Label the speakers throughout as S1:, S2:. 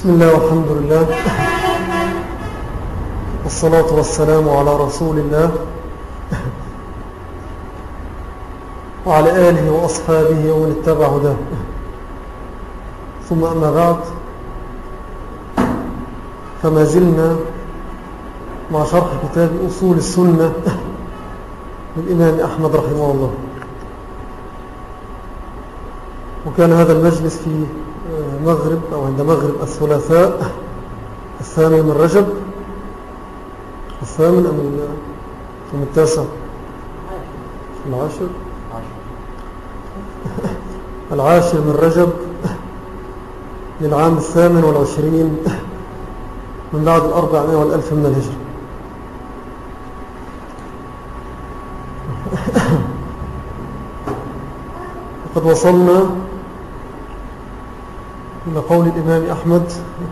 S1: بسم الله والحمد لله والصلاة والسلام على رسول الله وعلى آله وأصحابه ومن اتبع هداه. ثم أما بعد، فما زلنا مع شرح كتاب أصول السنة للإمام أحمد رحمه الله. وكان هذا المجلس في مغرب أو عند مغرب الثلاثاء 8 من رجب، 8 أم 9 10 من رجب للعام 28 من بعد 400 والألف من الهجرة. وقد وصلنا إلى قول الإمام أحمد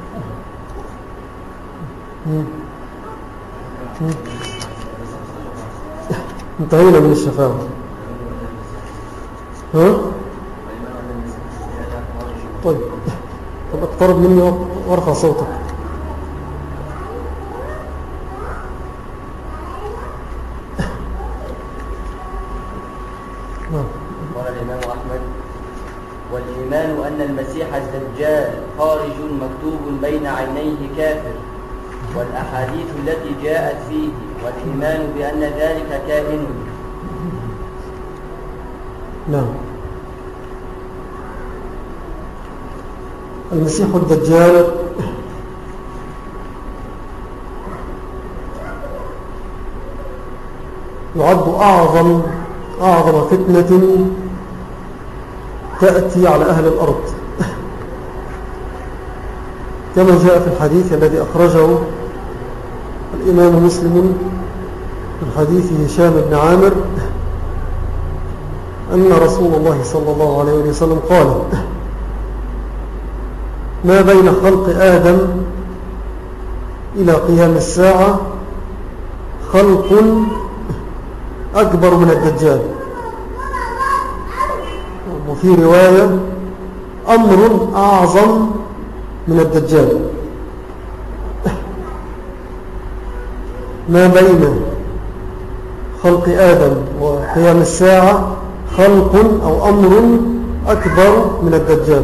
S1: انتهينا من الشفاعة. طيب اقترب مني وارفع صوتك.
S2: قال الإمام أحمد: والإيمان أن المسيح الدجال خارج مكتوب بين عينيه كافر، والأحاديث التي جاءت فيه، والإيمان بأن ذلك كائن.
S1: نعم. المسيح الدجال يعد أعظم فتنة تأتي على أهل الأرض، كما جاء في الحديث الذي أخرجه الإمام مسلم من حديث هشام بن عامر أن رسول الله صلى الله عليه وسلم قال: ما بين خلق آدم إلى قيام الساعة خلق أكبر من الدجال، وفي رواية أمر أعظم من الدجال. ما بين خلق آدم وقيام الساعة خلق أو أمر أكبر من الدجال.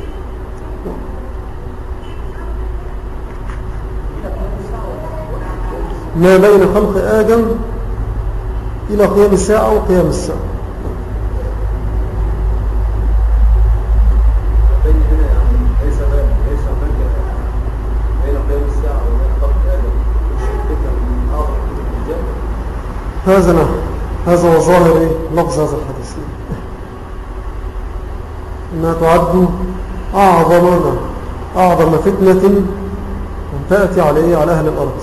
S1: ما بين خلق آدم إلى قيام الساعة وقيام الساعة. هذا هو ظاهر لفظ هذا الحديث، إنها تعد أعظم فتنة تأتي على أهل الأرض.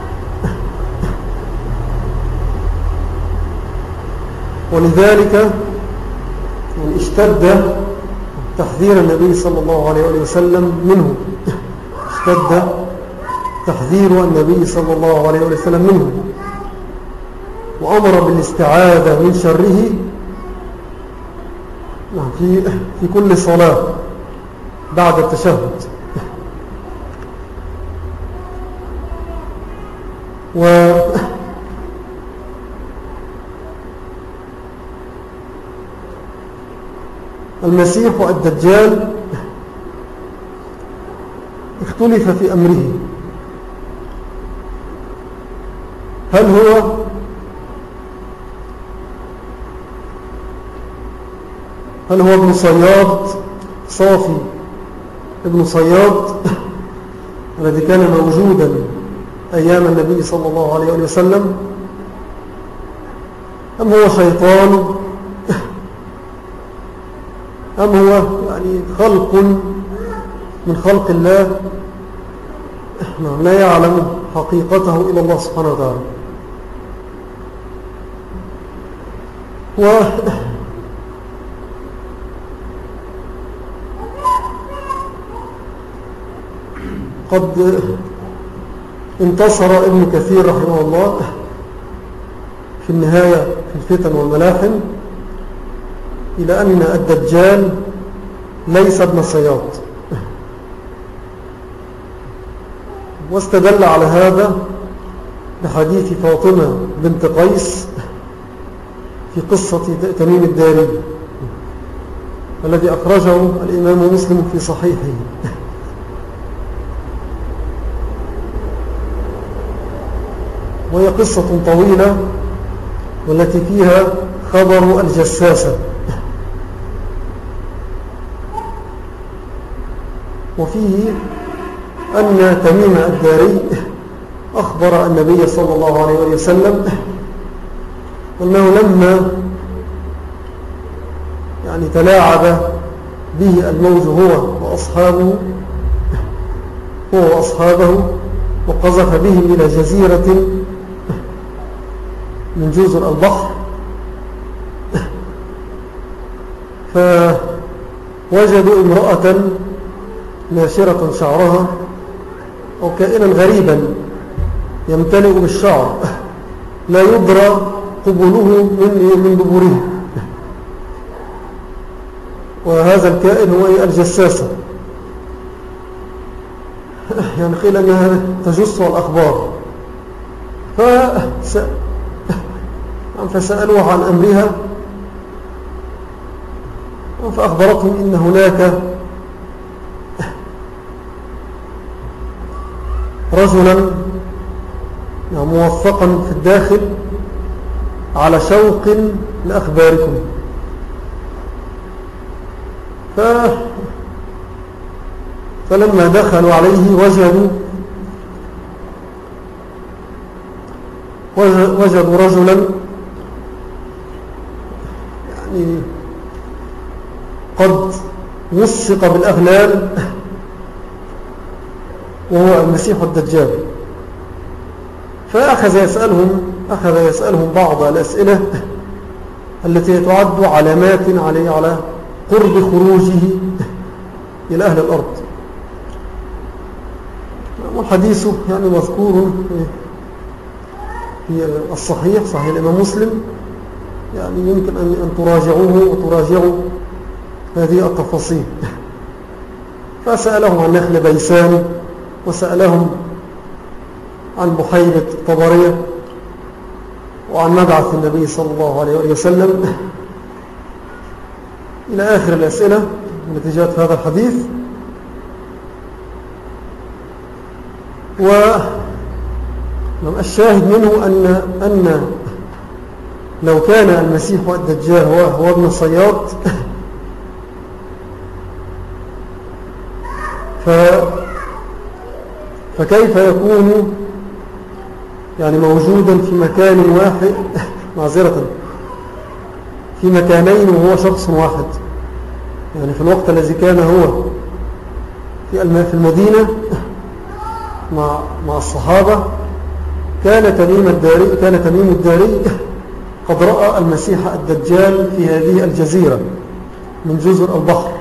S1: ولذلك اشتد تحذير النبي صلى الله عليه وسلم منه، اشتد تحذير النبي صلى الله عليه وسلم منه، وأمر بالاستعاذة من شره في كل صلاة بعد التشهد. المسيح والدجال اختلف في أمره، هل هو ابن صياد صافي ابن صياد الذي كان موجودا أيام النبي صلى الله عليه وسلم، أم هو شيطان، أم هو خلق من خلق الله لا يعلم حقيقته إلا الله سبحانه وتعالى. قد انتصر ابن كثير رحمه الله في النهاية في الفتن والملاحم إلى أن الدجال ليس ابن صياد، واستدل على هذا بحديث فاطمة بنت قيس في قصة تميم الداري الذي أخرجه الإمام مسلم في صحيحه. وهي قصة طويلة والتي فيها خبر الجساسة، وفيه أن تميم الداري أخبر النبي صلى الله عليه وسلم أنه لما يعني تلاعب به الموج هو وأصحابه وقذف بهم إلى جزيرة من جزر البحر، فوجدوا امرأة ناشرة شعرها أو كائنا غريبا يمتلئ بالشعر لا يدرى قبله من دبره، وهذا الكائن هو الجساسة، يعني قيل أنها تجس الأخبار. فسألوها عن أمرها فأخبرتهم إن هناك رجلا موثقا في الداخل على شوق لأخباركم. فلما دخلوا عليه وجدوا رجلا يعني قد وثق بالأغلال وهو المسيح الدجال. فأخذ يسألهم بعض الأسئلة التي تعد علامات على قرب خروجه إلى أهل الأرض. والحديث يعني مذكور في الصحيح، صحيح الإمام مسلم، يعني يمكن أن تراجعوه وتراجعوا هذه التفاصيل. فسألهم عن نخل بيسان، وسألهم عن بحيرة طبرية، وعن مبعث النبي صلى الله عليه وسلم، إلى آخر الأسئلة التي جاءت في هذا الحديث. والشاهد منه أن لو كان المسيح الدجال هو ابن صياد فكيف يكون يعني موجودا في مكان واحد، معذرة، في مكانين وهو شخص واحد؟ يعني في الوقت الذي كان هو في المدينة مع الصحابة كان تميم الداري قد رأى المسيح الدجال في هذه الجزيرة من جزر البحر.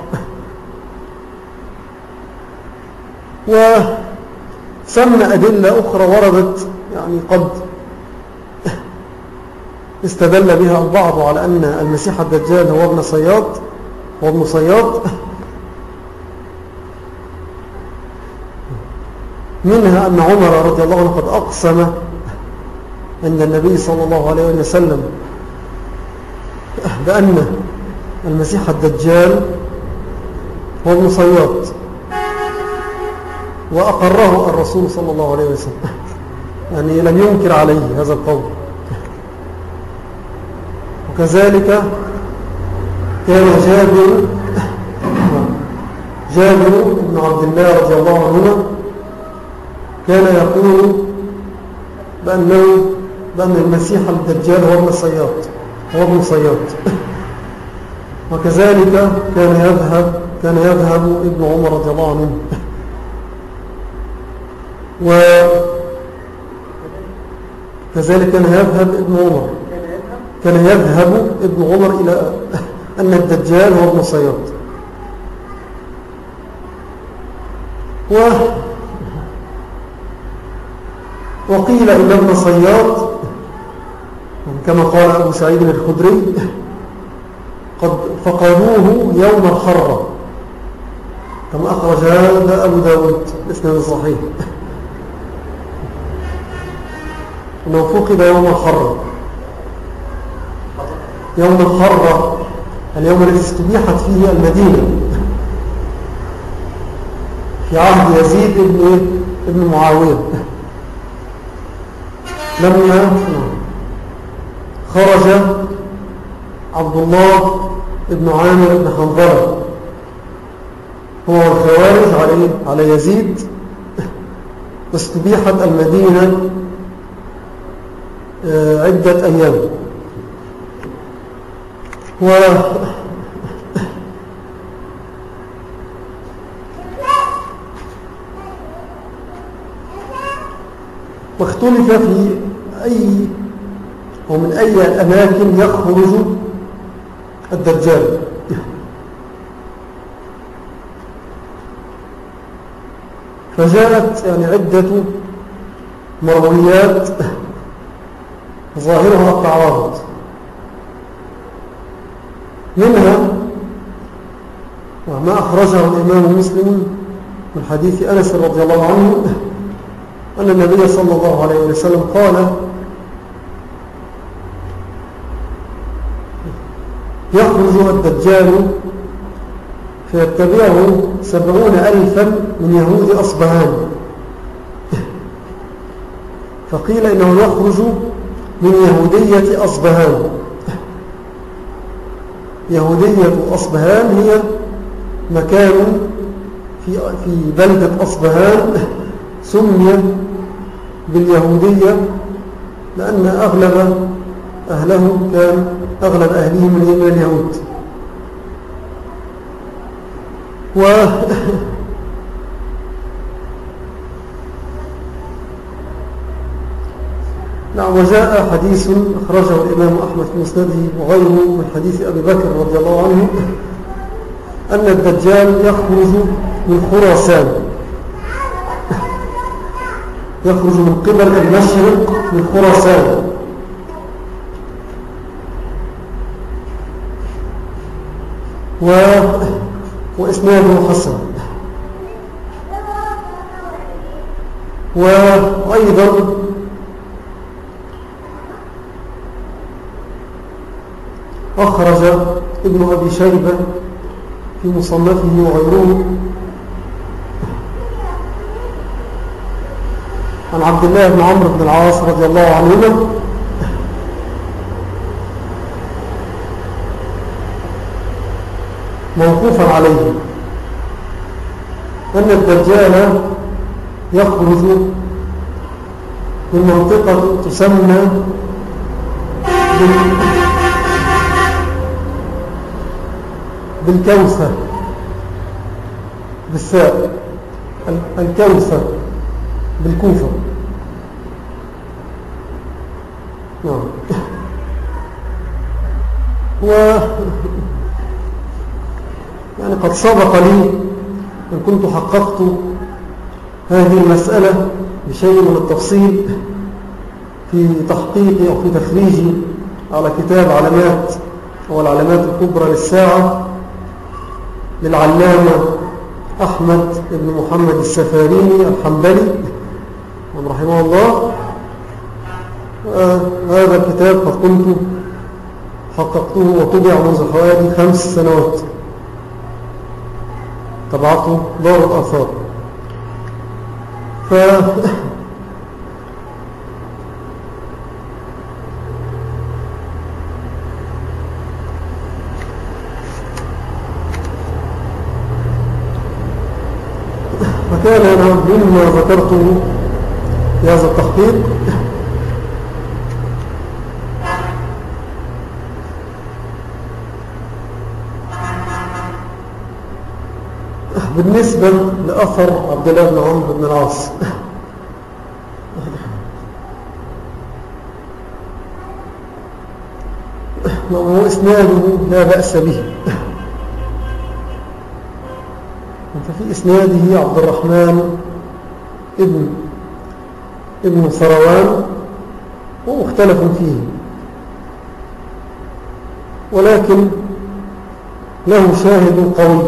S1: وسمى أدلة أخرى وردت يعني قد استدل بها البعض على أن المسيح الدجال هو ابن صياد، منها أن عمر رضي الله عنه قد أقسم أن النبي صلى الله عليه وسلم بأن المسيح الدجال هو ابن صياد، وأقره الرسول صلى الله عليه وسلم، يعني لم ينكر عليه هذا القول. وكذلك كان جابر بن عبد الله رضي الله عنهما كان يقول بأن المسيح الدجال هو ابن صياد. وكذلك كان يذهب ابن عمر رضي الله عنه، وكذلك كان يذهب ابن عمر إلى أن الدجال هو ابن صياد. وقيل إن ابن صياد كما قال أبو سعيد الخدري قد فقدوه يوم الحرة، كما أخرج هذا أبو داود بإسناد صحيح. أنه فقد يوم الحرة، يوم الحرة اليوم الذي استبيحت فيه المدينة في عهد يزيد ابن معاوية، لما خرج عبد الله ابن عامر بن حنظلة هو والخوارج على يزيد، واستبيحت المدينة عدة أيام. واختلف في أي أو من أي الأماكن يخرج الدجال. فجاءت يعني عدة مرويات ظاهرها التعارض، منها ما أخرجه الإمام مسلم من حديث أنس رضي الله عنه أن النبي صلى الله عليه وسلم قال: يخرج الدجال فيتبعه 70,000 من يهود أصبهان. فقيل إنه يخرج من يهودية أصبهان. يهودية أصبهان هي مكان في بلدة أصبهان سمي باليهودية لأن أغلب أهلهم كان أغلب أهلهم من اليهود. نعم. وجاء حديث أخرجه الإمام أحمد في مسنده وغيره من حديث أبي بكر رضي الله عنه أن الدجال يخرج من خراسان، يخرج من قبل المشرق من خراسان، وإسناده حسن. وأيضا أخرج ابن أبي شيبة في مصنفه وغيره عن عبد الله بن عمرو بن العاص رضي الله عنهما موقوفا عليه أن الدجال يخرج من منطقة تسمى بالكوثة بالساء، الكوثة بالكوفة. نعم. يعني قد سبق لي أن كنت حققت هذه المسألة بشيء من التفصيل في تحقيقي أو في تخريجي على كتاب علامات أو العلامات الكبرى للساعة للعلامة أحمد بن محمد السفاريني الحنبلي رحمه الله. هذا الكتاب قد كنت حققته وطبع منذ حوالي 5 سنوات، طبعته دار الآثار. فكان أنا مما ذكرته في هذا التحقيق بالنسبة لأثر عبد الله بن عمرو بن العاص. وهو إسناده لا بأس به، ففي إسناده عبد الرحمن ابن ثروان ومختلف فيه، ولكن له شاهد قوي.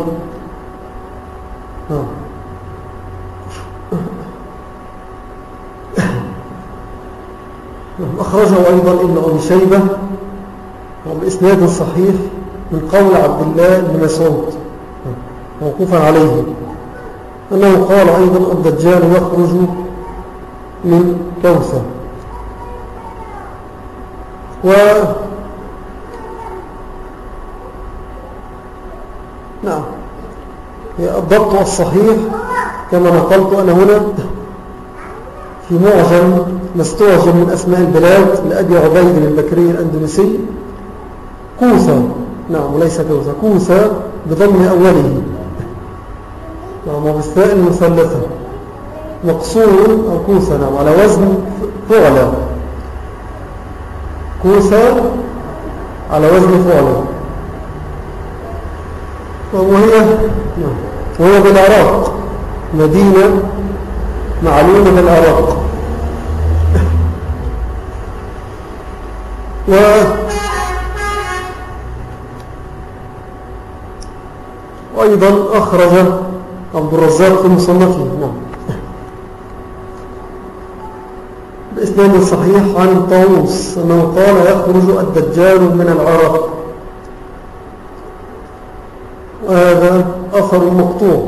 S1: أخرجه أيضا ابن أبي شيبة وبإسناد صحيح من قول عبد الله بن مسعود موقوفا عليه أنه قال أيضا الدجال يخرج من كوثر. نعم الضبط الصحيح كما نقلت أنا هنا في معجم مستعجم من أسماء البلاد لأبي عبيد البكري الأندلسي كوثر، نعم وليس كوثر، كوثر بضم أوله، نعم وبالثاء المثلثة مقصور أو كوثر، نعم على وزن فعلى، كوثر على وزن فعلى، وهي بالعراق، مدينة معلومة بالعراق. وأيضا أخرج عبد الرزاق في مصنفه نعم بإسناد صحيح عن طاووس أنه قال يخرج الدجال من العراق، وهذا أثر مقطوع.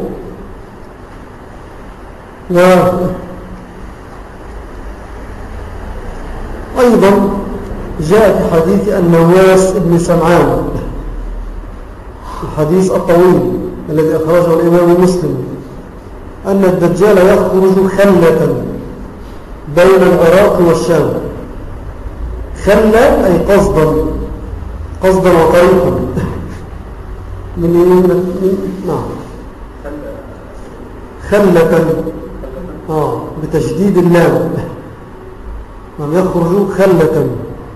S1: وأيضا جاء في حديث النواس بن سمعان، الحديث الطويل الذي أخرجه الإمام مسلم، أن الدجال يخرج خلة بين العراق والشام، خلة أي قصدا وطريقا نعم خلة بتشديد اللام، من يخرج خلة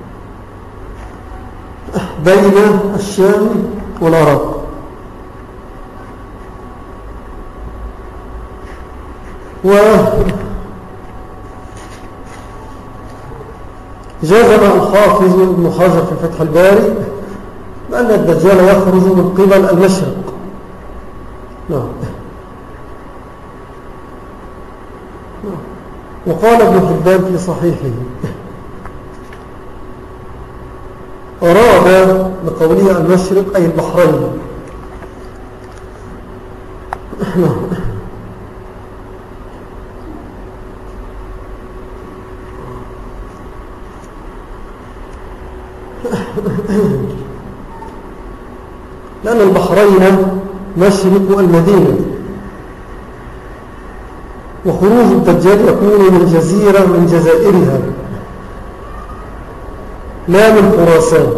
S1: بين الشام والعراق. جزم الحافظ ابن حجر في فتح الباري بأن الدجال يخرج من قبل المشرق، نعم. وقال ابن حبان في صحيحه أراد بقوله المشرق أي البحرين، لأن البحرين مشرق المدينة، وخروج الدجال يكون من جزيرة من جزائرها لا من خراسان.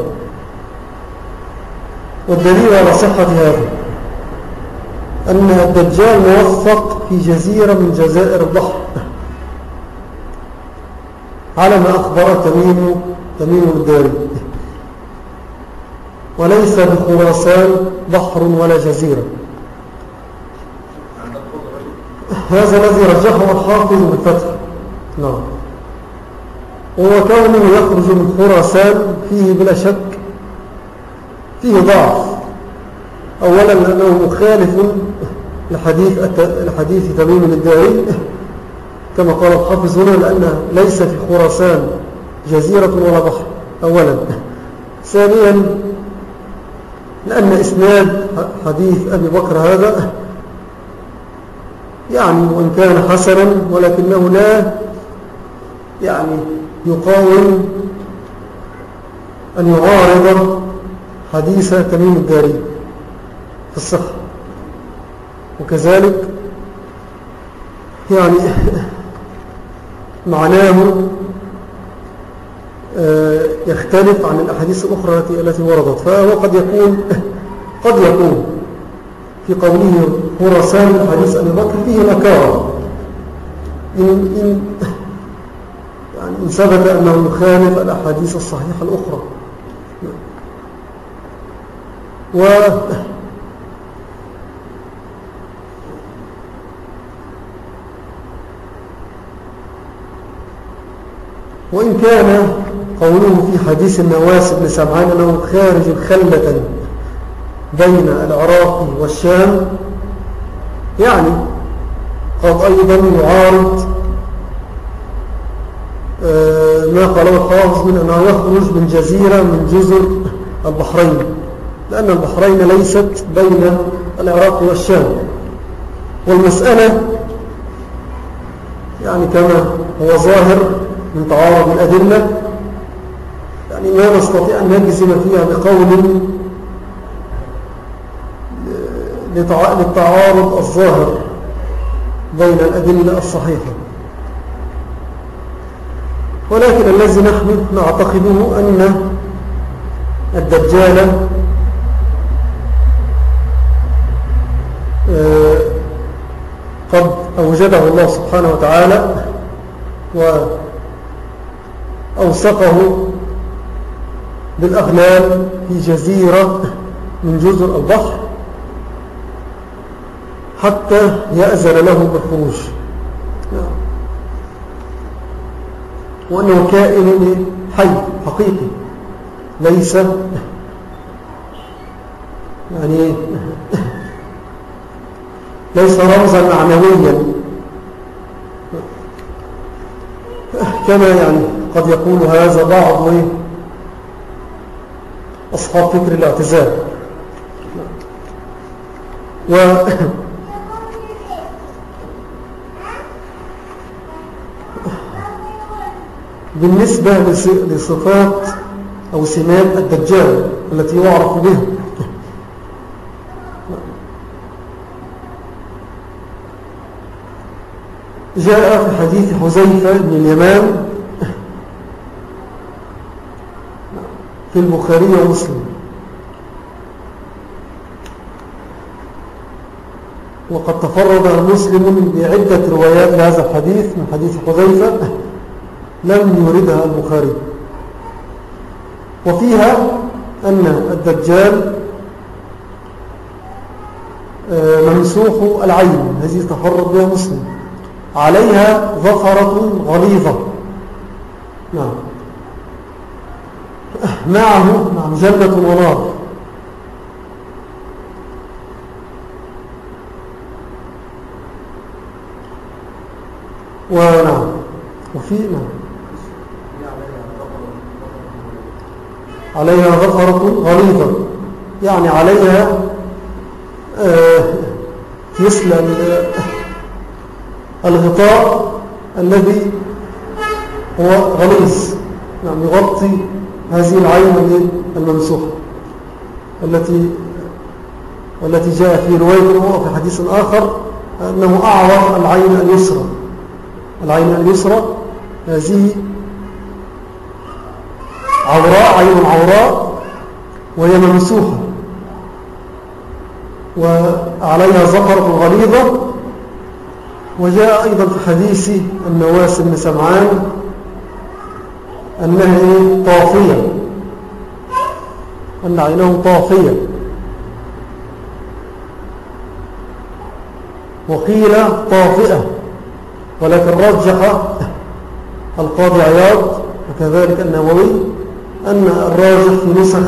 S1: والدليل على صحة هذا أن الدجال موفق في جزيرة من جزائر البحر على ما أخبر تميم الداري، وليس بخراسان بحر ولا جزيرة. هذا الذي رجحه الحافظ بالفتح، نعم. وكونه يخرج من خراسان فيه بلا شك فيه ضعف، أولا لأنه مخالف لحديث تميم الداري كما قال الحافظ هنا، لأن ليس في خراسان جزيرة ولا بحر أولا. ثانيا لأن إسناد حديث أبي بكر هذا يعني وإن كان حسنا ولكنه لا يعني يقاوم أن يعارض حديث تميم الداري في الصحة. وكذلك يعني معناه يختلف عن الأحاديث الأخرى التي وردت، فهو قد يكون في قوله خراسان حديث أبي بكر فيه نكارة إن ثبت أنه يخالف الأحاديث الصحيحة الأخرى. وإن كان قوله في حديث النواس بن سمعان أنه خارج خلة بين العراق والشام يعني قد أيضا يعارض ما قاله الحافظ من أنه يخرج من جزيرة من جزر البحرين، لأن البحرين ليست بين العراق والشام. والمسألة يعني كما هو ظاهر من تعارض الأدلة، يعني ما نستطيع أن نجزم فيها بقول للتعارض الظاهر بين الأدلة الصحيحة. ولكن الذي نحن نعتقده أن الدجال قد أوجده الله سبحانه وتعالى وأوثقه بالأغلال في جزيرة من جزر البحر حتى يأذن له بالخروج، وأنه كائن حي حقيقي ليس يعني ليس رمزا معنويا كما يعني قد يقول هذا بعض أصحاب فكر الاعتزال. بالنسبة لصفات أو سمات الدجال التي يعرف بها، جاء في حديث حذيفة بن اليمان في البخاري ومسلم، وقد تفرد مسلم بعدة روايات لهذا الحديث من حديث حذيفة لم يوردها البخاري، وفيها أن الدجال ممسوح العين، هذه تفرد بها مسلم، عليها ظفرة غليظة، نعم، معه جنة ونار، ونعم وفي نعم عليها ظفرة غليظة، يعني عليها مثل الغطاء الذي هو غليظ، يعني يغطي هذه العين الممسوحة التي جاء في رواية وفي حديث آخر أنه أعور العين اليسرى. العين اليسرى هذه عوراء، عين عوراء وهي ممسوحة وعليها ظفرة غليظة. وجاء أيضا في حديث النواس بن سمعان أنها طافية، أن عينه طافية، وقيل طافئة، ولكن رجح القاضي عياض وكذلك النووي أن الراجح في نسخ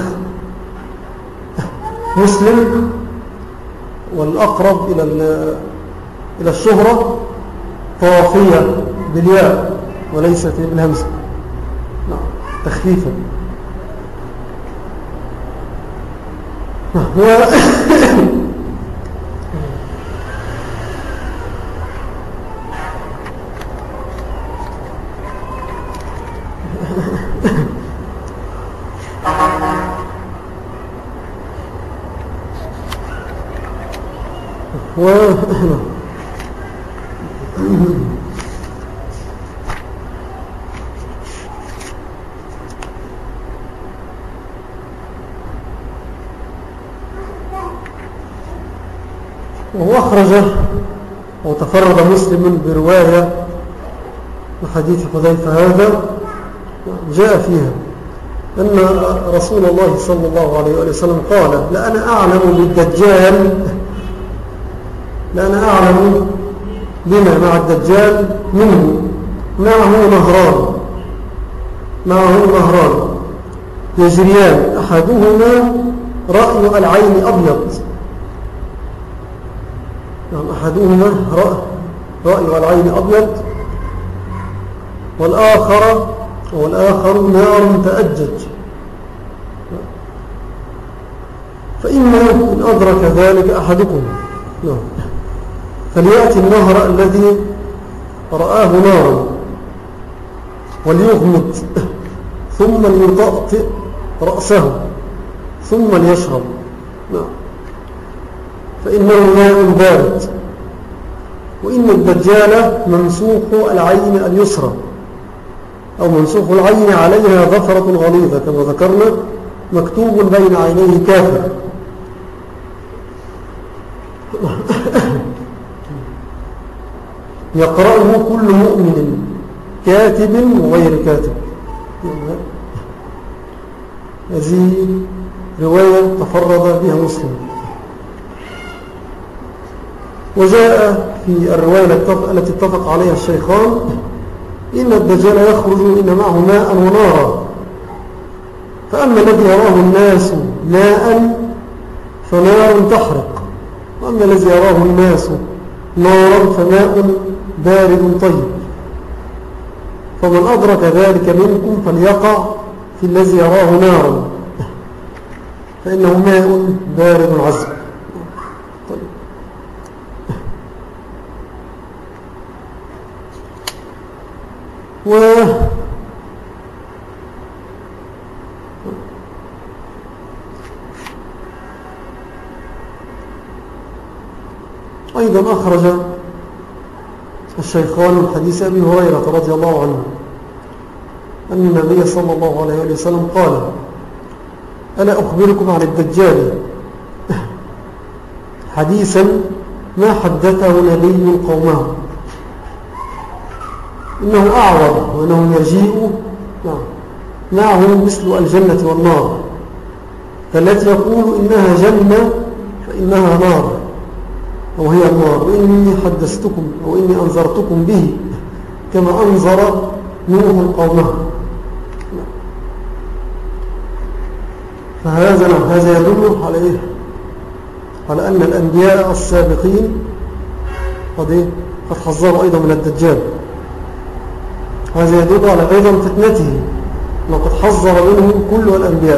S1: مسلم والأقرب إلى الشهرة طافية بالياء وليست بالهمزة تخفيفا. وهو أخرج وتفرد مسلم برواية حديث حذيفة هذا، جاء فيها أن رسول الله صلى الله عليه وسلم قال: لأنا أعلم بالدجال، لأنا أعلم بما مع الدجال منه، معه نهران يجريان، أحدهما رأي العين أبيض، أحدهما رأي العين أبيض، والآخر والآخر نار تأجج. فإما إن أدرك ذلك أحدكم فليأتي النهر الذي رآه نارا وليغمد ثم ليطأطئ رأسه ثم ليشرب فإنه ماء بارد. وإن الدجال ممسوح العين اليسرى أو ممسوح العين عليها ظفرة غليظة كما ذكرنا مكتوب بين عينيه كافر. يقرأه كل مؤمن كاتب وغير كاتب. هذه رواية تفرد بها مسلم. وجاء في الرواية التي اتفق عليها الشيخان إن الدجال يخرج إن معه ماء ونارا، فأما الذي يراه الناس ماء فنار تحرق، وأما الذي يراه الناس نارا فماء بارد طيب. فمن أدرك ذلك منكم فليقع في الذي يراه نارا فإنه ماء بارد عذب. أيضا أخرج الشيخان من حديث أبي هريرة رضي الله عنه أن النبي صلى الله عليه وسلم قال: ألا أخبركم عن الدجال حديثا ما حدثه نبي قومه، إنه أعور وأنه يجيء معه مثل الجنة والنار، فالتي يقول إنها جنة فإنها نار أو هي النار، وإني حدثتكم أو إني أنذرتكم به كما أنذر نوح قومه. فهذا يدل على أن الأنبياء السابقين قد حذروا أيضا من الدجال. هذا يدل على عظم فتنته وقد حذر منه كل الأنبياء.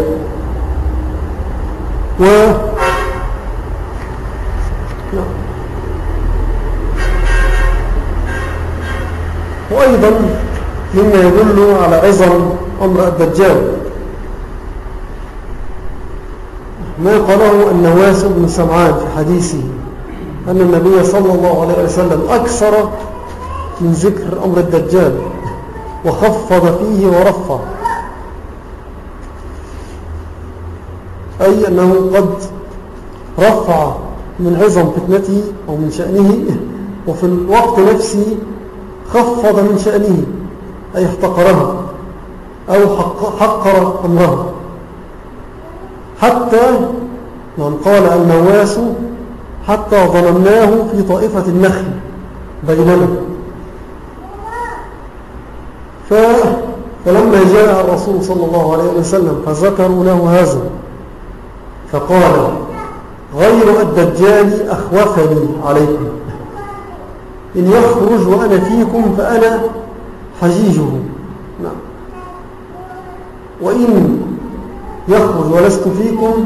S1: وأيضا مما يدل على عظم أمر الدجال ما قاله النواس بن سمعان في حديثه أن النبي صلى الله عليه وسلم أكثر من ذكر أمر الدجال وخفض فيه ورفع، أي أنه قد رفع من عظم فتنته أو من شأنه، وفي الوقت نفسه خفض من شأنه أي احتقرها أو حقر أمرها، حتى من قال النواس حتى ظلمناه في طائفة النخل بيننا. فلما جاء الرسول صلى الله عليه وسلم فذكروا له هذا فقال: غير الدجال أخوفني عليكم، إن يخرج وأنا فيكم فأنا حجيجه، وإن يخرج ولست فيكم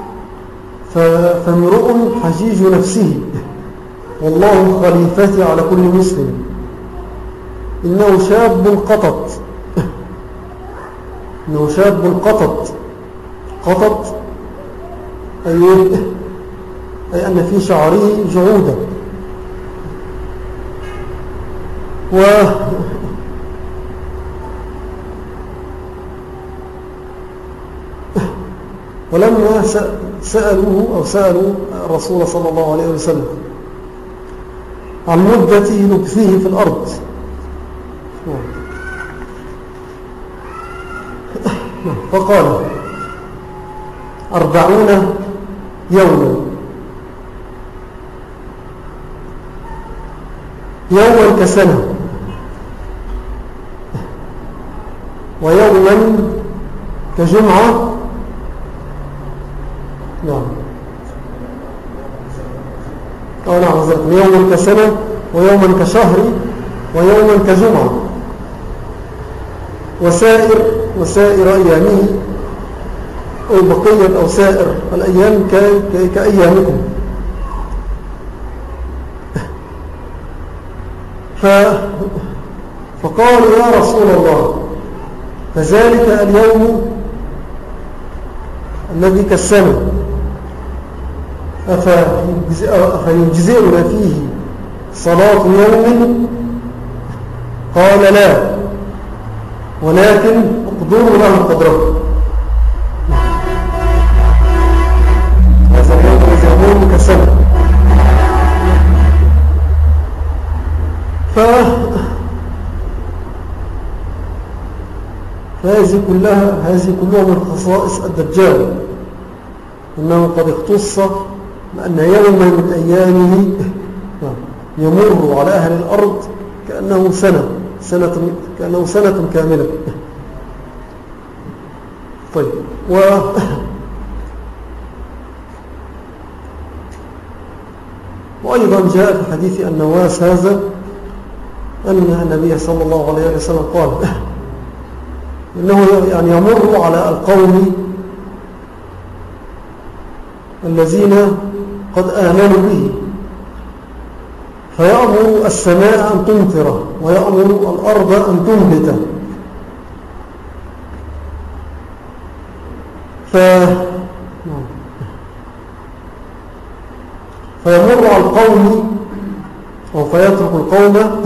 S1: فامرؤ حجيج نفسه، والله خليفتي على كل مسلم. إنه شاب قطط، إنه شاب قطط. قطط أي أن في شعره جعودة. ولما سألوا الرسول صلى الله عليه وسلم عن مدة لبثه في الأرض فقال: 40 يوما، يوما كسنة، ويوما كجمعة. نعم يوما كسنة ويوما كشهر ويوما كجمعة. وسائر أيامه أو بقية أو سائر الأيام كأيامكم. فقالوا يا رسول الله فذلك اليوم الذي كالسنة أفيجزئنا فيه صلاة يوم؟ قال لا، ولكن اقدروا له قدره. هذا اليوم كالسنة. فهذه كلها من خصائص الدجال، إنه قد اختص بأن يوما من أيامه يمر على أهل الأرض كأنه سنة كاملة. طيب، وأيضا جاء في حديث النواس هذا أن النبي صلى الله عليه وسلم قال إنه يعني يمر على القوم الذين قد آمنوا به فيأمر السماء أن تمطر ويأمر الأرض أن تنبت. فيمر على القوم أو فيترك القوم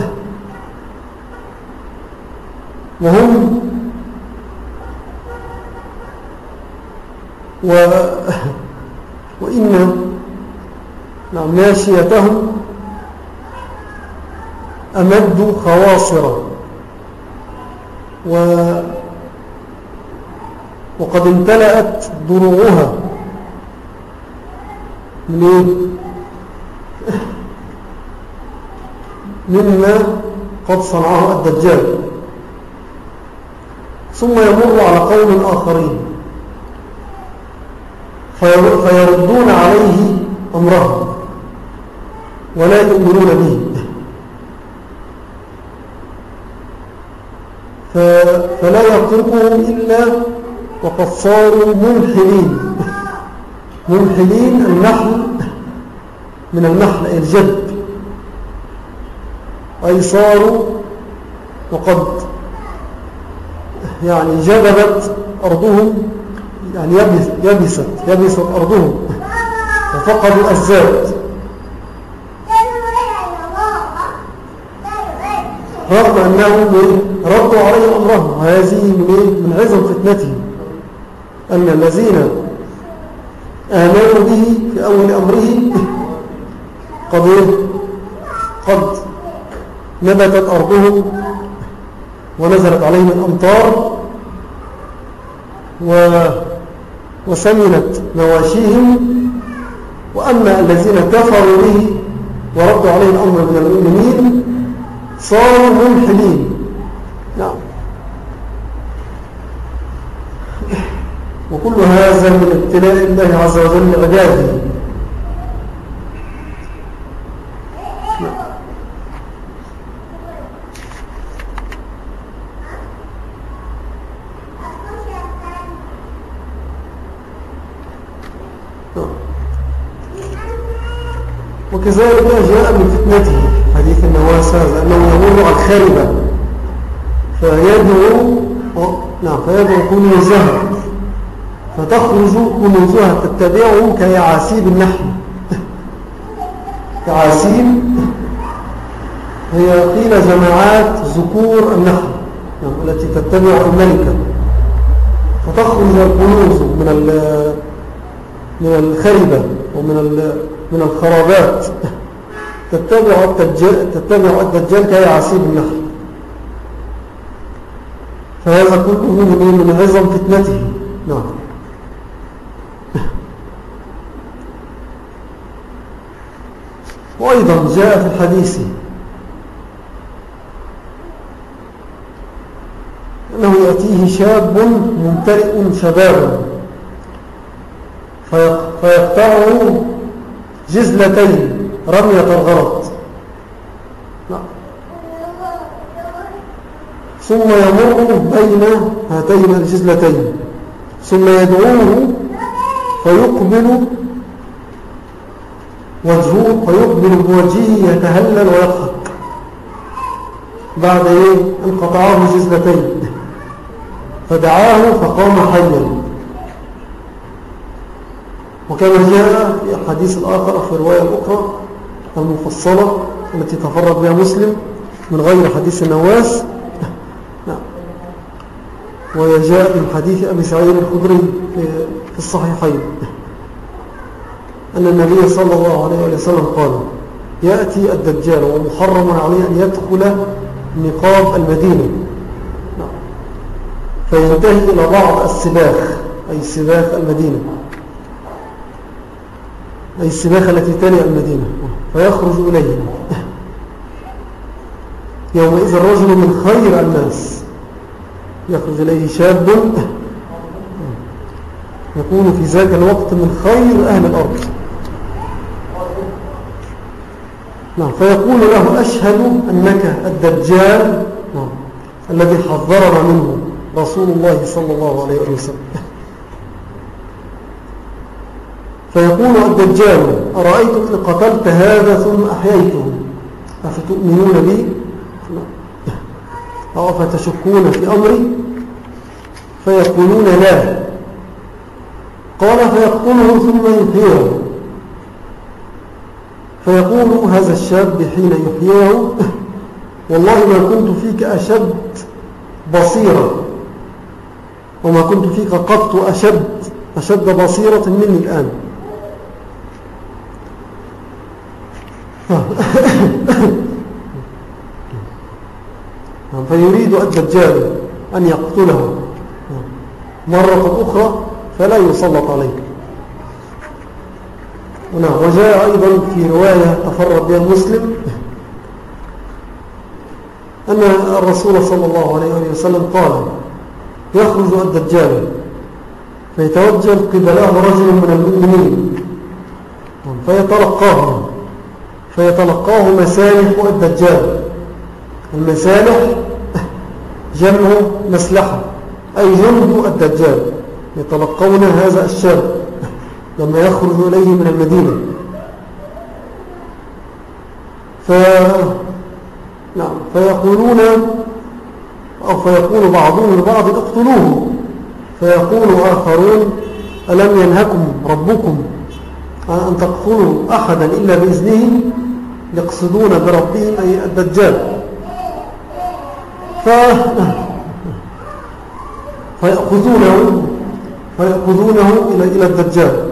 S1: وإن ماشيتهم أمدوا خواصرا وقد امتلأت ضروعها مما قد صنعه الدجال. ثم يمر على قوم آخرين فيردون عليه أمره ولا يؤمنون به، فلا يتركهم إلا وقد صاروا منحلين النحل من النحل أي الجد، أي صاروا وقد يعني جذبت أرضهم، يعني يبست أرضهم وفقدوا الزاد، رغم أنهم ردوا عليه أمرهم. هذه من عظم فتنتهم أن الذين آمنوا به في أول أمره قد نبتت أرضهم ونزلت عليهم الأمطار وسمنت مواشيهم، وأما الذين كفروا به وردوا عليه الأمر من المؤمنين صاروا منحلين. نعم. وكل هذا من ابتلاء الله عز وجل عباده. وكذلك جاء من فتنته حديث النواس هذا أنه يمر على الخاربة فيدعو كنوزها فتخرج كنوزها تتبعه كيعاسيب النحل. كعاسيب هي قيل جماعات ذكور النحل التي تتبع الملكة، فتخرج الكنوز من الخربة من الخرابات تتبع الدجال كيعاسيب النحل. فهذا كله من عظم فتنته. نعم. وأيضا جاء في الحديث أنه يأتيه شاب ممتلئ شبابا فيقطعه جزلتين رمية الغرض، ثم ثم يمر بين هاتين الجزلتين ثم يدعوه فيقبل بوجهه يتهلل ويضحك بعد أن قطعه جزلتين، فدعاه فقام حيا. وكما جاء في الحديث الآخر في الرواية الأخرى المفصلة التي تفرد بها مسلم من غير حديث النواس، وجاء من حديث أبي سعيد الخدري في الصحيحين أن النبي صلى الله عليه وسلم قال: يأتي الدجال ومحرم عليه أن يدخل نقاب المدينة فينتهي إلى بعض السباخ، أي سباخ المدينة، أي السباخ التي تلي المدينة، فيخرج إليه. يومئذ الرجل من خير الناس، يخرج إليه شاب يكون في ذاك الوقت من خير أهل الأرض. فيقول له: أشهد أنك الدجال الذي حذرنا منه رسول الله صلى الله عليه وسلم. فيقول الدجال: أرأيتم إن قتلت هذا ثم أحييته أفتؤمنون بي أو فتشكون في أمري؟ فيقولون: لا. قال: فيقتله ثم يحييه. فيقول هذا الشاب حين يحييه: والله ما كنت فيك أشد بصيرة، وما كنت فيك قط أشد بصيرة مني الآن. فيريد الدجال أن يقتله مرة أخرى فلا يسلط عليه. وجاء أيضا في رواية تفرد بها مسلم أن الرسول صلى الله عليه وسلم قال: يخرج الدجال فيتوجه قبله رجل من المؤمنين فيتلقاه مسالح الدجال. المسالح جمع مسلحة، أي جند الدجال، يتلقون هذا الشاب لما يخرج إليه من المدينة. فيقولون أو فيقول بعضهم لبعض: اقتلوه. فيقول آخرون: ألم ينهكم ربكم أن تقتلوا أحدا إلا بإذنه؟ يقصدون بربهم أي الدجال. فيأخذونه إلى الدجال.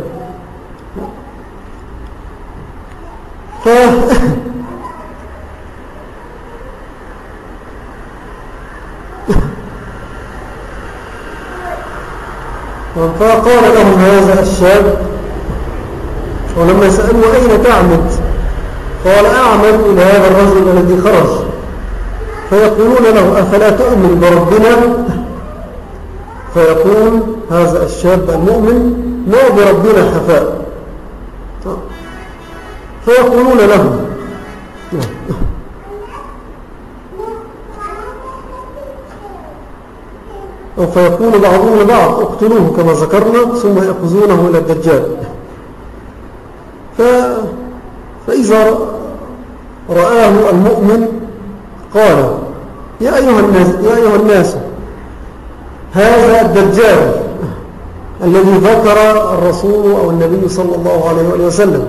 S1: فقال لهم هذا الشاب، ولما سألوا: أين تعمد؟ قال: أعمد إلى هذا الرجل الذي خرج. فيقولون له: أفلا تؤمن بربنا؟ فيقول هذا الشاب المؤمن: لا بربنا حفاء. فيقولون له: فيقول بعضهم لبعض: اقتلوه كما ذكرنا، ثم يأخذونه إلى الدجال. فإذا رآه المؤمن قال: يا أيها الناس، هذا الدجال الذي ذكر الرسول أو النبي صلى الله عليه وسلم.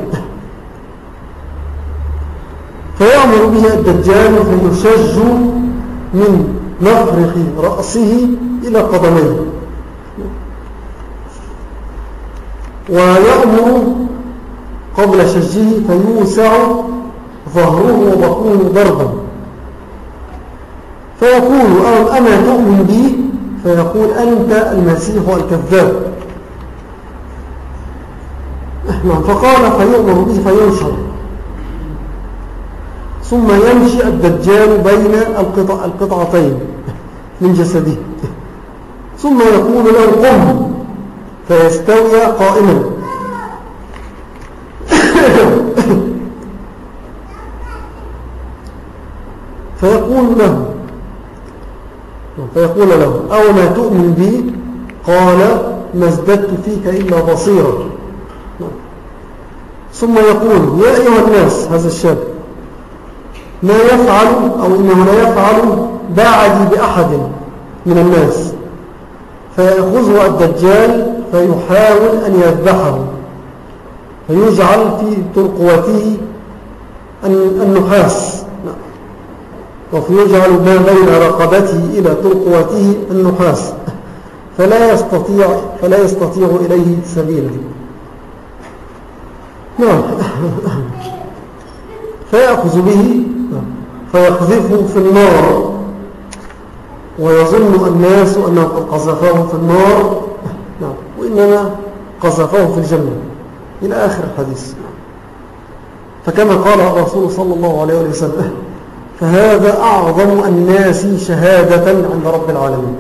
S1: فيأمر به الدجال فيشج من مفرق رأسه إلى قدميه، ويأمر قبل شجه فيوسع ظهره وبطنه ضربا. فيقول: أما تؤمن بي؟ فيقول: أنت المسيح الكذاب. فقال: فيؤمر به فينشر، ثم يمشي الدجال بين القطعتين من جسده، ثم يقول له: قم، فيستوي قائما. فيقول له: فيقول له أو ما تؤمن بي؟ قال ما ازددت فيك إلا بصيرا. ثم يقول يا أيها الناس، هذا الشاب ما يفعل أو إنه لا يفعل بعدي بأحد من الناس، فيأخذه الدجال فيحاول أن يذبحه، فيجعل في ترقوته النحاس، وفيجعل ما بين رقبته إلى ترقوته النحاس، فلا يستطيع إليه سبيلا. نعم. فيأخذ به فيقذفه في النار، ويظن الناس أنه قد قذفه في النار، نعم، وإنما قذفه في الجنة، إلى آخر الحديث. فكما قال الرسول صلى الله عليه وسلم فهذا أعظم الناس شهادة عند رب العالمين.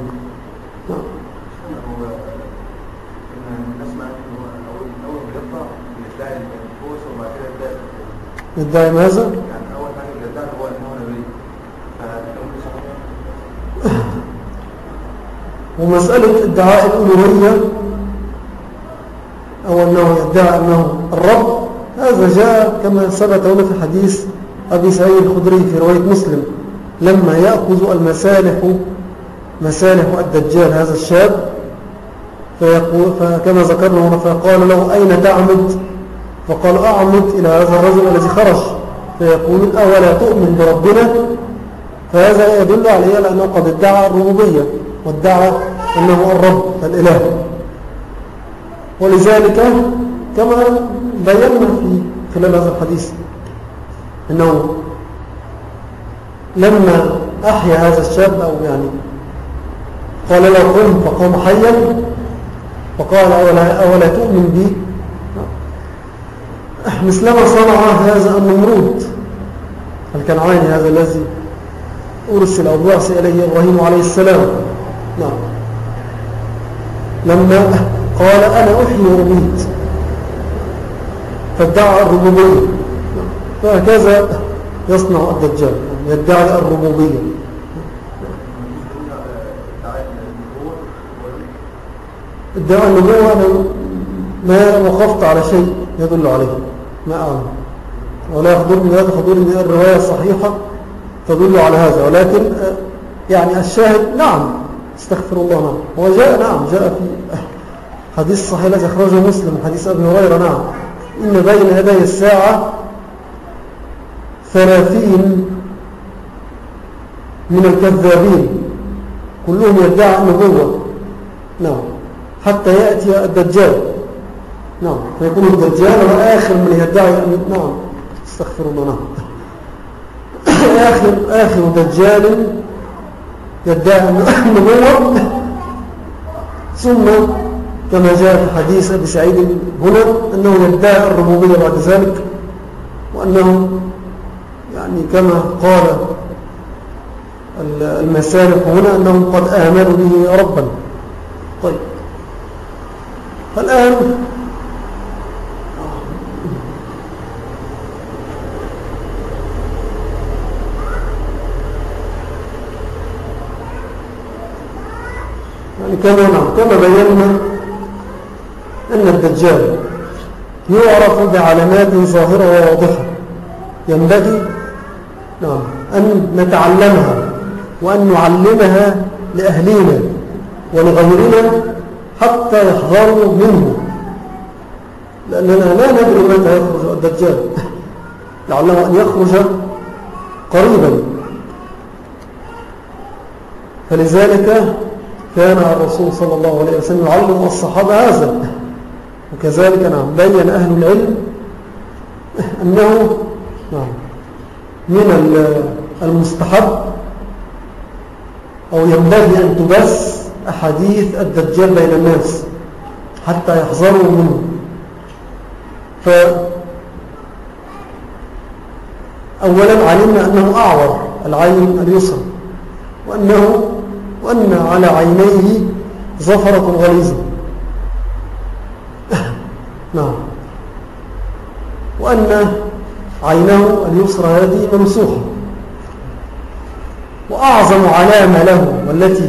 S1: يدعي ماذا؟
S3: يعني أول حاجة يدعي هو أنه نبي،
S1: ومسألة ادعاء الألوهية أو أنه يدعي أنه الرب، هذا جاء كما ثبت هنا في حديث أبي سعيد الخدري في رواية مسلم، لما يأخذ مسالح الدجال هذا الشاب، فكما ذكرنا هنا فقال له أين تعمد؟ فقال أعمد إلى هذا الرجل الذي خرج، فيقول أولا تؤمن بربنا؟ فهذا يدل عليه لأنه قد ادعى الربوبية وادعى أنه الرب الإله. ولذلك كما بينا في خلال هذا الحديث أنه لما أحيا هذا الشاب أو يعني قال له قم فقام حيا، فقال أولا تؤمن بي؟ مثلما صنع هذا النمرود الكنعاني، هذا الذي أرسل أو بعث إليه إبراهيم عليه السلام. نعم. لما قال أنا أحيي وأميت فادعى الربوبية، فهكذا يصنع الدجال، يدعي الربوبية. ادعاء النبوة أنا ما وقفت على شيء يدل عليه، ما أعلم، ولا تخبرني الرواية الصحيحة تدل على هذا، ولكن يعني الشاهد نعم، استغفر الله، نعم، وجاء نعم جاء في حديث صحيح الذي أخرجه مسلم حديث أبي هريرة، نعم، إن بين يدي الساعة 30 من الكذابين كلهم يدعي النبوة، نعم، حتى يأتي الدجال، نعم، فيكون الدجال هو آخر من يدعي نعم، استغفر الله، نعم، آخر دجال يدعي النبوة. ثم كما جاء في حديث أبي سعيد هنا أنه يدعي الربوبية بعد ذلك، وأنه يعني كما قال المسالك هنا أنهم قد آمنوا به ربا. طيب الآن يعني كما بينا أن الدجال يعرف بعلامات ظاهرة وواضحة ينبغي نعم أن نتعلمها وأن نعلمها لأهلنا ولغيرنا حتى يحذروا منه، لأننا لا ندري متى يخرج الدجال، لعله أن يخرج قريبا. فلذلك كان الرسول صلى الله عليه وسلم يعلم الصحابة هذا، وكذلك نعم بين أهل العلم أنه نعم من المستحب أو ينبغي أن تبث أحاديث الدجال بين الناس حتى يحذروا منه. فأولا علمنا أنه أعور العين اليسرى، وأن على عينيه زفرة غليظة نعم، وأن عينه اليسرى هذه ممسوحة، وأعظم علامة له والتي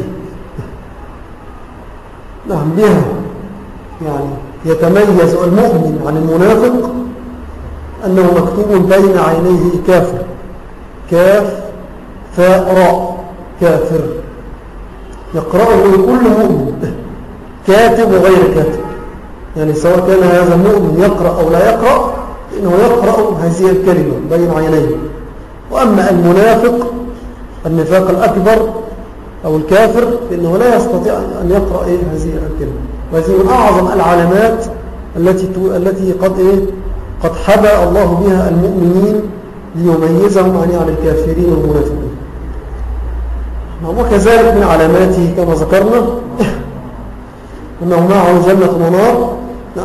S1: نعم بها يعني يتميز المؤمن عن المنافق أنه مكتوب بين عينيه كافر، كاف فاء راء كافر، يقرأه كل مؤمن كاتب وغير كاتب، يعني سواء كان هذا المؤمن يقرأ أو لا يقرأ إنه يقرأ هذه الكلمة بين عينيه. وأما المنافق النفاق الأكبر أو الكافر فإنه لا يستطيع أن يقرأ هذه الكلمة، وهذه من أعظم العلامات التي قد حبى الله بها المؤمنين ليميزهم عن الكافرين والمنافقين. وكذلك من علاماته كما ذكرنا أنه معه جنة ونار،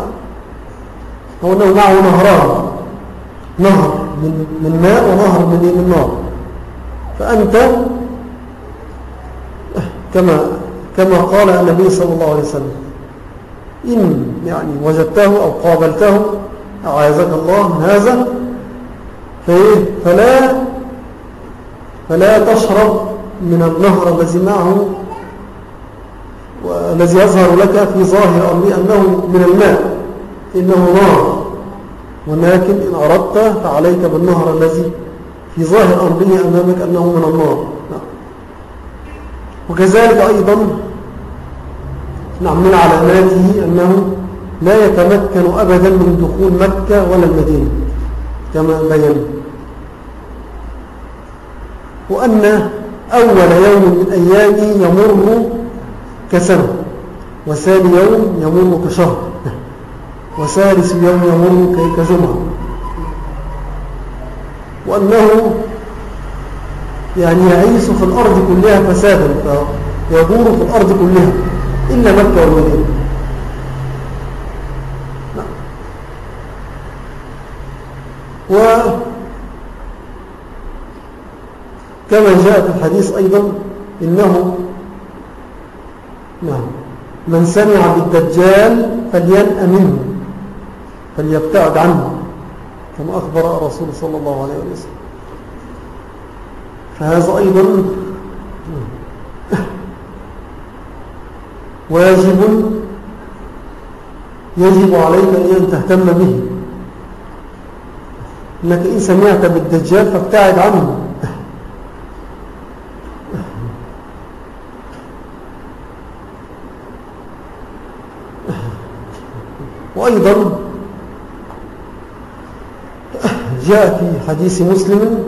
S1: أو أنه معه نهران، نهر من ماء ونهر من نار. فأنت كما قال النبي صلى الله عليه وسلم إن يعني وجدته أو قابلته أعاذك الله من هذا فلا تشرب من النهر الذي معه والذي يظهر لك في ظاهر أمره أنه من الماء إنه نار، ولكن إن أردت فعليك بالنهر الذي في ظاهر أمره أمامك أنه من النار. وكذلك أيضا من علاماته أنه لا يتمكن أبدا من دخول مكة ولا المدينة كما بينا، وأن أول يوم من أيامه يمر كسنة، وثاني يوم يمر كشهر، وثالث يوم يمر كجمعة، وأنه يعني يعيش في الأرض كلها فسادا، فيدور في الأرض كلها إلا مكة والمدينة. وكما جاء في الحديث أيضا إنه من سمع بالدجال فلينأ منه فليبتعد عنه، كما أخبر الرسول صلى الله عليه وسلم. فهذا أيضا يجب عليك أن تهتم به، إنك إن سمعت بالدجال فابتعد عنه. وأيضا جاء في حديث مسلم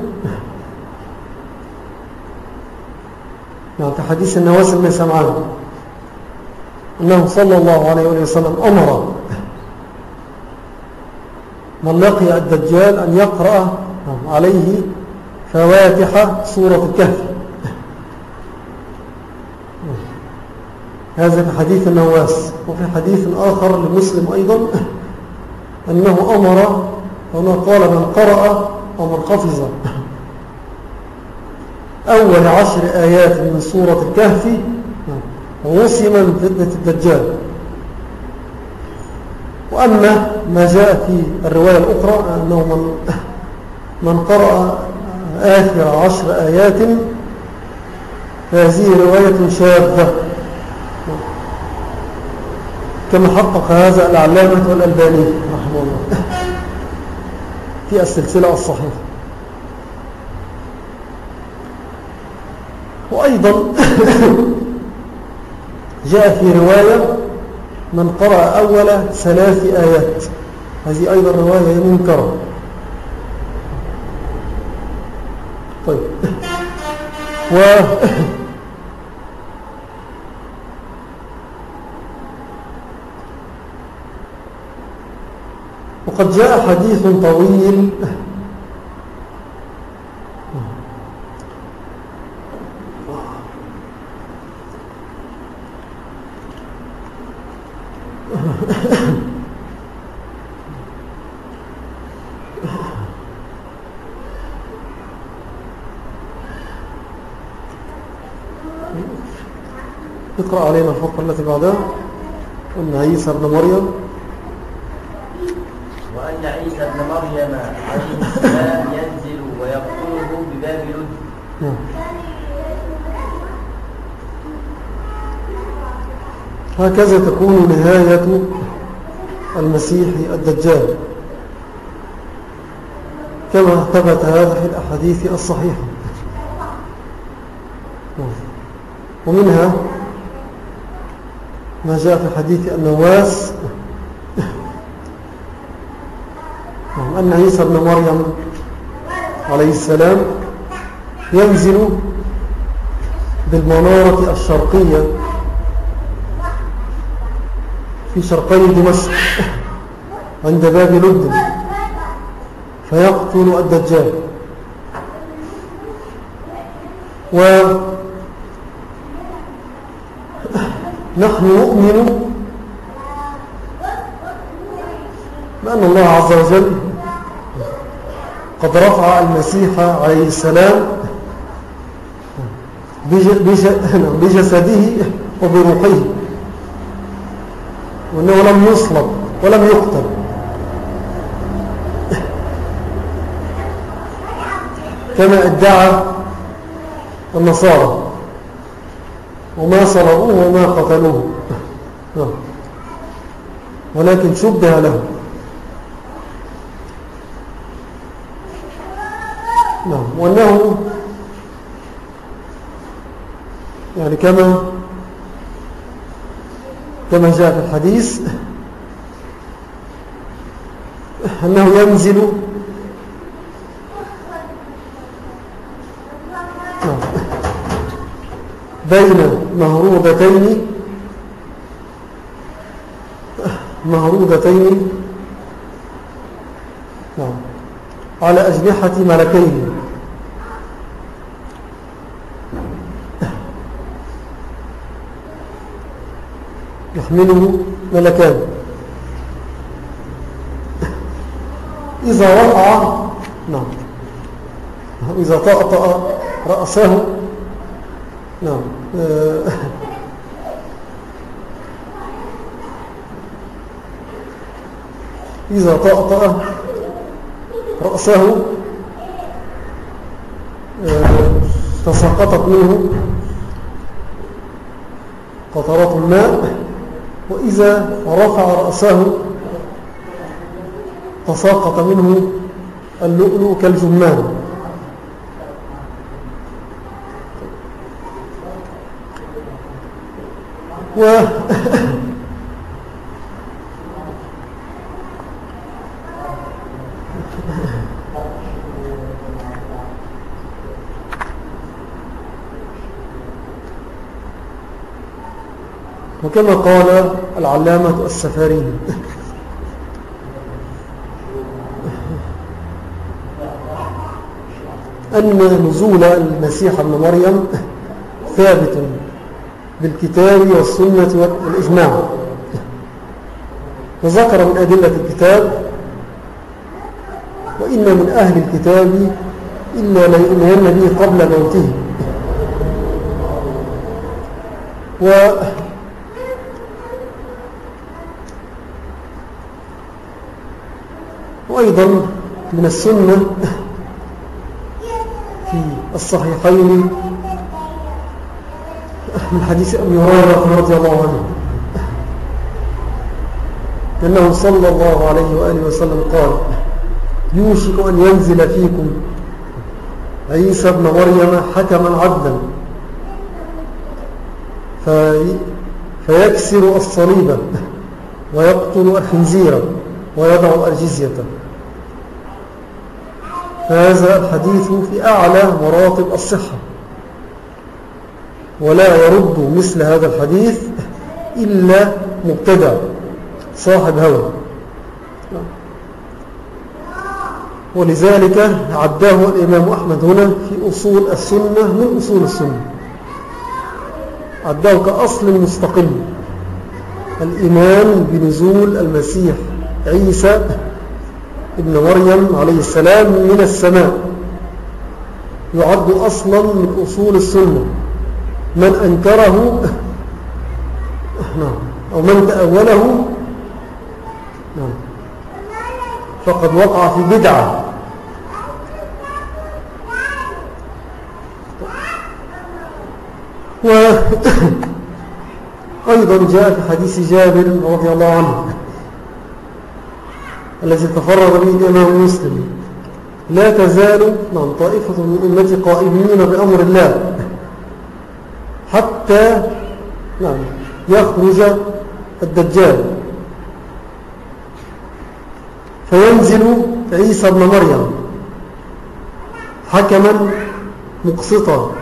S1: في حديث النواس بن سمعان أنه صلى الله عليه وسلم أمر من لقي الدجال أن يقرأ عليه فواتح سورة الكهف. هذا في حديث النواس. وفي حديث آخر لمسلم أيضا أنه أمر قال من قرأ ومن حفظ أول 10 آيات من سورة الكهف وصم من فتنة الدجال. وأما ما جاء في الرواية الأخرى أنه من قرأ آخر 10 آيات فهذه رواية شاذة، كما حقق هذا العلامة والألباني رحمه الله في السلسلة الصحيحة. وأيضا جاء في رواية من قرأ أول 3 آيات، هذه أيضا رواية منكرة. طيب وقد جاء حديث طويل اقرأ علينا الفقرة التي بعدها. أن عيسى ابن مريم
S2: وأن عيسى ابن مريم عليه السلام ينزل ويقتله بباب لد
S1: هكذا تكون نهاية المسيح الدجال كما ثبت هذا في الأحاديث الصحيحة. ومنها ما جاء في حديث النواس أن عيسى بن مريم عليه السلام ينزل بالمنارة الشرقية في شرقي دمشق عند باب لد فيقتل الدجال. ونحن نؤمن بأن الله عز وجل قد رفع المسيح عليه السلام بجسده وبروحه، وأنه لم يصلب ولم يقتل، كما ادعى النصارى، وما صلبوه وما قتلوه ولكن شبه له. وأنه يعني كما جاء في الحديث أنه ينزل بين مهرودتين على أجنحة ملكين يحمله ملكان، إذا وقع إذا طأطأ رأسه إذا طأطأ رأسه تساقطت منه قطرات الماء، وإذا رفع رأسه تساقط منه اللؤلؤ كالجمان. وكما قال العلامة السفاريني أن نزول المسيح ابن مريم ثابت بالكتاب والسنة والإجماع، وذكر من أدلة الكتاب: وإن من أهل الكتاب إلا ليؤمنن به قبل موته. وأيضا من السنة في الصحيحين من حديث أبي هريرة رضي الله عنه أنه صلى الله عليه وآله وسلم قال: يوشك أن ينزل فيكم عيسى ابن مريم حكما عدلا فيكسر الصليب ويقتل الخنزير ويضع الجزية. فهذا الحديث في أعلى مراتب الصحة، ولا يرد مثل هذا الحديث إلا مبتدع صاحب هوى، ولذلك عداه الإمام أحمد هنا في أصول السنة من أصول السنة، عداه كأصل مستقل: الإيمان بنزول المسيح عيسى ابن مريم عليه السلام من السماء يعد أصلا من أصول السنة. من أنكره أو من تأوله فقد وقع في بدعة. أيضا جاء في حديث جابر رضي الله عنه الذي تفرد به الإمام مسلم: لا تزال طائفة من أمتي قائمين بأمر الله حتى يخرج الدجال فينزل عيسى بن مريم حكما مقسطا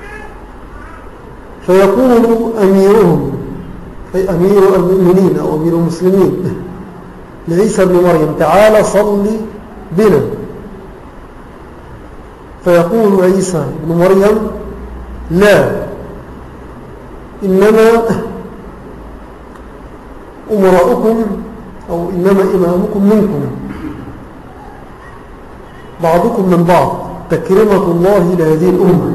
S1: فيقول أميرهم، أي أمير المؤمنين أو أمير المسلمين، لعيسى بن مريم: تعال صل بنا. فيقول عيسى بن مريم: لا، إنما أمراؤكم أو إنما إمامكم منكم، بعضكم من بعض، تكرمة الله لهذه الأمة.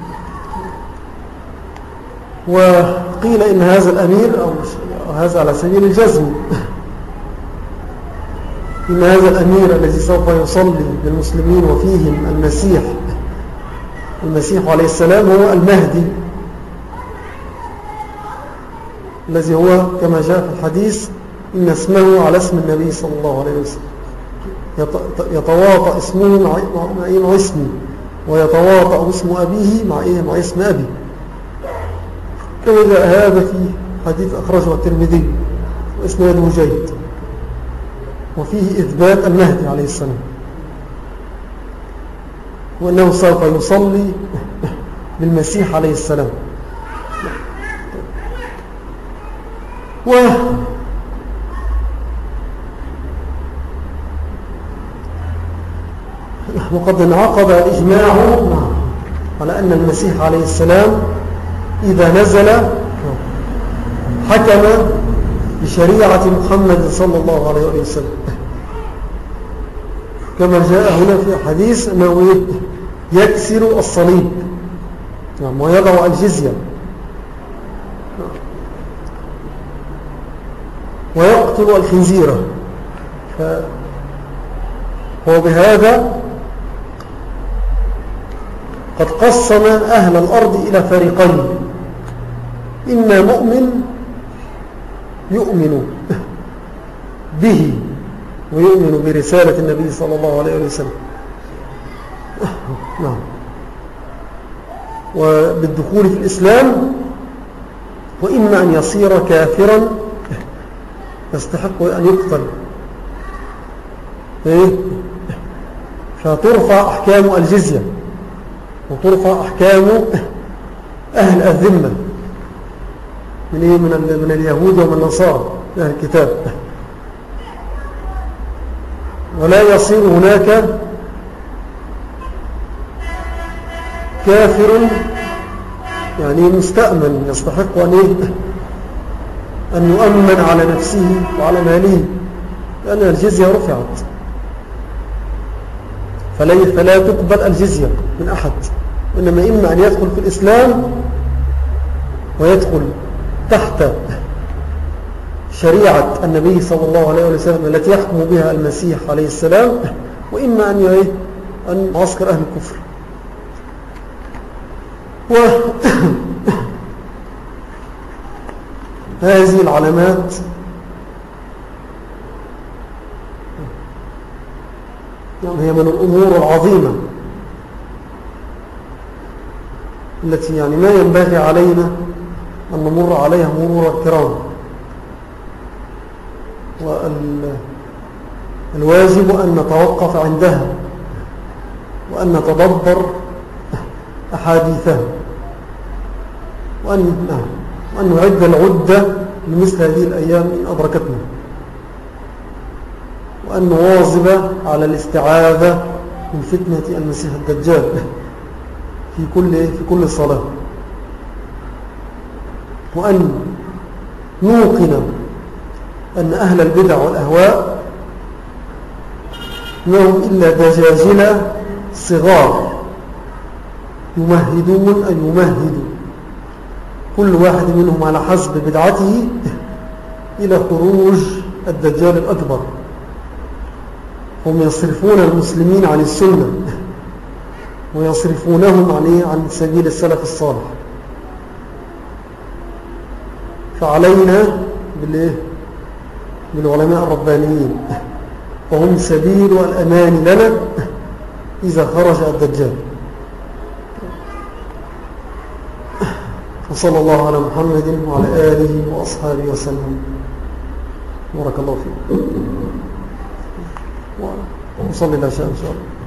S1: وقيل إن هذا الأمير، أو هذا على سبيل الجزم، إن هذا الأمير الذي سوف يصلي بالمسلمين وفيهم المسيح عليه السلام هو المهدي، الذي هو كما جاء في الحديث: إن اسمه على اسم النبي صلى الله عليه وسلم، يتواطأ اسمه مع اسمي، ويتواطأ اسم أبيه مع اسم أبي، كما جاء هذا في حديث أخرجه الترمذي وإسناده جيد، وفيه إثبات المهدي عليه السلام، وأنه سوف يصلي بالمسيح عليه السلام. وقد انعقد الإجماع على أن المسيح عليه السلام إذا نزل حكم بشريعة محمد صلى الله عليه وسلم، كما جاء هنا في حديث أنه يكسر الصليب ويضع الجزية ويقتل الخنزير. وبهذا قد قسم أهل الأرض إلى فريقين: إما مؤمن يؤمن به ويؤمن برسالة النبي صلى الله عليه وسلم وبالدخول في الإسلام، وإما أن يصير كافرا يستحق أن يقتل، فترفع أحكام الجزية وترفع أحكام أهل الذمة من اليهود ومن النصارى أهل الكتاب، ولا يصير هناك كافر مستأمن يستحق أن يؤمن على نفسه وعلى ماله، لأن الجزية رفعت، فلا تقبل الجزية من أحد، إنما إما أن يدخل في الإسلام ويدخل تحت شريعة النبي صلى الله عليه وسلم التي يحكم بها المسيح عليه السلام، وإما أن يعسكر أهل الكفر. هذه العلامات هي من الأمور العظيمة التي ما ينبغي علينا أن نمر عليها مرور الكرام، والواجب أن نتوقف عندها وأن نتدبر أحاديثها، وأن نعد العدة لمثل هذه الأيام إن أدركتنا، وأن نواظب على الاستعاذة من فتنة المسيح الدجال في كل صلاة، وأن نوقن أن أهل البدع والأهواء إنهم إلا دجاجلة صغار يمهدون أن يمهدوا كل واحد منهم على حسب بدعته إلى خروج الدجال الأكبر. هم يصرفون المسلمين عن السنة ويصرفونهم عن سبيل السلف الصالح، فعلينا بالعلماء الربانيين، وهم سبيل الأمان لنا إذا خرج الدجال. وصلى الله على محمد وعلى آله وأصحابه وسلم. بارك الله فيكم. وصلي الله إن شاء الله.